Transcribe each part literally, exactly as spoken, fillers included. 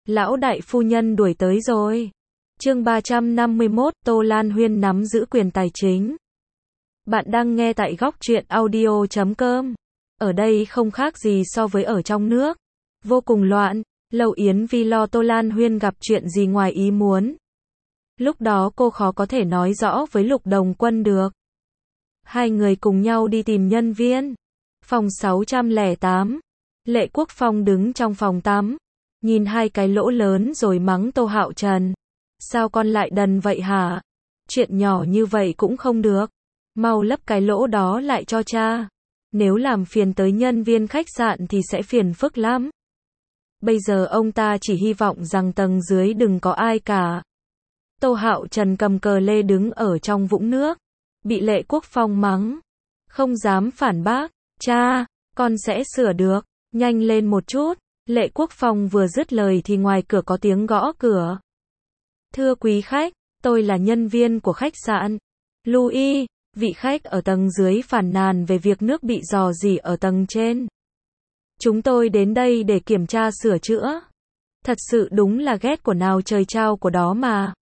Lão đại phu nhân đuổi tới rồi. Chương ba trăm năm mươi mốt, Tô Lan Huyên nắm giữ quyền tài chính. Bạn đang nghe tại góc truyện audio chấm com. Ở đây không khác gì so với ở trong nước. Vô cùng loạn. Lầu Yến Vi lo Tô Lan Huyên gặp chuyện gì ngoài ý muốn. Lúc đó cô khó có thể nói rõ với Lục Đồng Quân được. Hai người cùng nhau đi tìm nhân viên. Phòng sáu trăm lẻ tám. Lệ Quốc Phong đứng trong phòng tắm, nhìn hai cái lỗ lớn rồi mắng Tô Hạo Trần. Sao con lại đần vậy hả? Chuyện nhỏ như vậy cũng không được. Mau lấp cái lỗ đó lại cho cha. Nếu làm phiền tới nhân viên khách sạn thì sẽ phiền phức lắm. Bây giờ ông ta chỉ hy vọng rằng tầng dưới đừng có ai cả. Tô Hạo Trần cầm cờ lê đứng ở trong vũng nước, bị Lệ Quốc Phong mắng. Không dám phản bác. Cha, con sẽ sửa được. Nhanh lên một chút. Lệ Quốc Phong vừa dứt lời thì ngoài cửa có tiếng gõ cửa. Thưa quý khách, tôi là nhân viên của khách sạn Louis. Vị khách ở tầng dưới phàn nàn về việc nước bị rò rỉ ở tầng trên. Chúng tôi đến đây để kiểm tra sửa chữa. Thật sự đúng là ghét của nào trời trao của đó mà.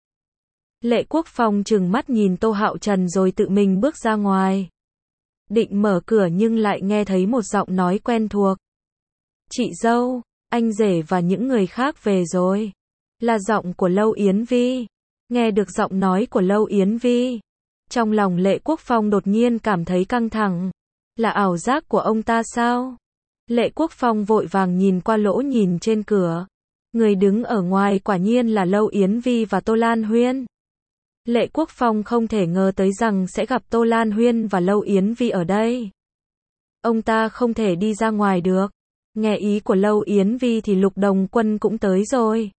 Lệ Quốc Phong trừng mắt nhìn Tô Hạo Trần rồi tự mình bước ra ngoài. Định mở cửa nhưng lại nghe thấy một giọng nói quen thuộc. Chị dâu, anh rể và những người khác về rồi. Là giọng của Lâu Yến Vi. Nghe được giọng nói của Lâu Yến Vi, trong lòng Lệ Quốc Phong đột nhiên cảm thấy căng thẳng. Là ảo giác của ông ta sao? Lệ Quốc Phong vội vàng nhìn qua lỗ nhìn trên cửa. Người đứng ở ngoài quả nhiên là Lâu Yến Vi và Tô Lan Huyên. Lệ Quốc Phong không thể ngờ tới rằng sẽ gặp Tô Lan Huyên và Lâu Yến Vi ở đây. Ông ta không thể đi ra ngoài được. Nghe ý của Lâu Yến Vi thì Lục Đồng Quân cũng tới rồi.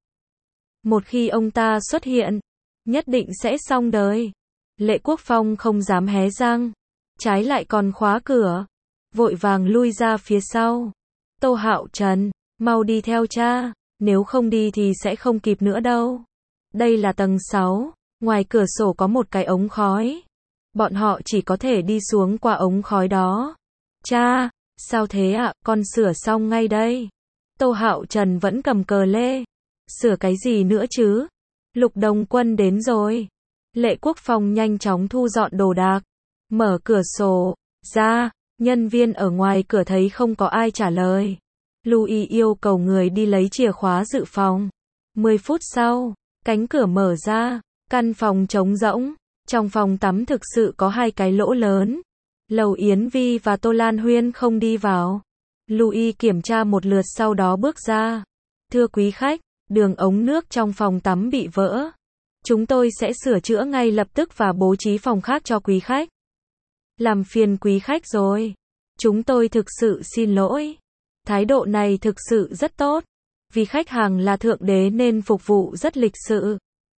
Một khi ông ta xuất hiện, nhất định sẽ xong đời. Lệ Quốc Phong không dám hé răng, trái lại còn khóa cửa, vội vàng lui ra phía sau. Tô Hạo Trần, mau đi theo cha, nếu không đi thì sẽ không kịp nữa đâu. Đây là tầng sáu, ngoài cửa sổ có một cái ống khói. Bọn họ chỉ có thể đi xuống qua ống khói đó. Cha, sao thế ạ, à? Con sửa xong ngay đây. Tô Hạo Trần vẫn cầm cờ lê. Sửa cái gì nữa chứ? Lục Đồng Quân đến rồi. Lệ Quốc Phong nhanh chóng thu dọn đồ đạc. Mở cửa sổ ra, nhân viên ở ngoài cửa thấy không có ai trả lời. Louis yêu cầu người đi lấy chìa khóa dự phòng. mười phút sau, cánh cửa mở ra, căn phòng trống rỗng. Trong phòng tắm thực sự có hai cái lỗ lớn. Lầu Yến Vi và Tô Lan Huyên không đi vào. Louis kiểm tra một lượt sau đó bước ra. Thưa quý khách, đường ống nước trong phòng tắm bị vỡ. Chúng tôi sẽ sửa chữa ngay lập tức và bố trí phòng khác cho quý khách. Làm phiền quý khách rồi. Chúng tôi thực sự xin lỗi. Thái độ này thực sự rất tốt. Vì khách hàng là thượng đế nên phục vụ rất lịch sự.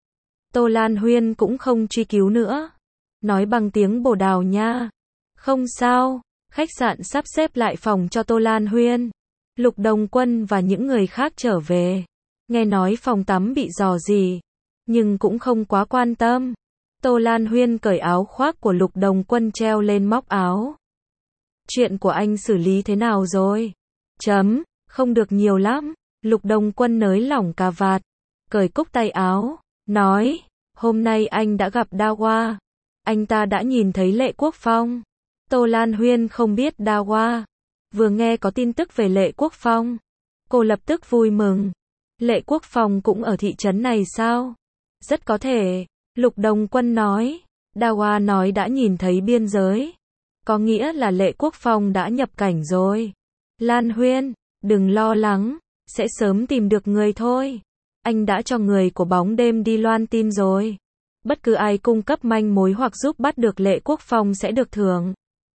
Tô Lan Huyên cũng không truy cứu nữa. Nói bằng tiếng Bồ Đào nha. Không sao, khách sạn sắp xếp lại phòng cho Tô Lan Huyên. Lục Đồng Quân và những người khác trở về. Nghe nói phòng tắm bị rò rỉ, nhưng cũng không quá quan tâm. Tô Lan Huyên cởi áo khoác của Lục Đồng Quân treo lên móc áo. Chuyện của anh xử lý thế nào rồi? Chấm, không được nhiều lắm. Lục Đồng Quân nới lỏng cà vạt, cởi cúc tay áo, nói, hôm nay anh đã gặp Dawa. Anh ta đã nhìn thấy Lệ Quốc Phong. Tô Lan Huyên không biết Dawa. Vừa nghe có tin tức về Lệ Quốc Phong, cô lập tức vui mừng. Lệ Quốc Phong cũng ở thị trấn này sao? Rất có thể. Lục Đồng Quân nói. Dawa nói đã nhìn thấy biên giới. Có nghĩa là Lệ Quốc Phong đã nhập cảnh rồi. Lan Huyên, đừng lo lắng. Sẽ sớm tìm được người thôi. Anh đã cho người của bóng đêm đi loan tin rồi. Bất cứ ai cung cấp manh mối hoặc giúp bắt được Lệ Quốc Phong sẽ được thưởng.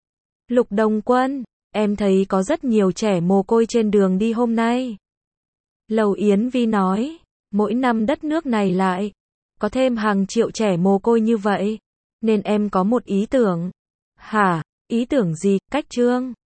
Lục Đồng Quân, em thấy có rất nhiều trẻ mồ côi trên đường đi hôm nay. Lầu Yến Vi nói, mỗi năm đất nước này lại có thêm hàng triệu trẻ mồ côi như vậy, nên em có một ý tưởng. Hả, ý tưởng gì? Cách trương.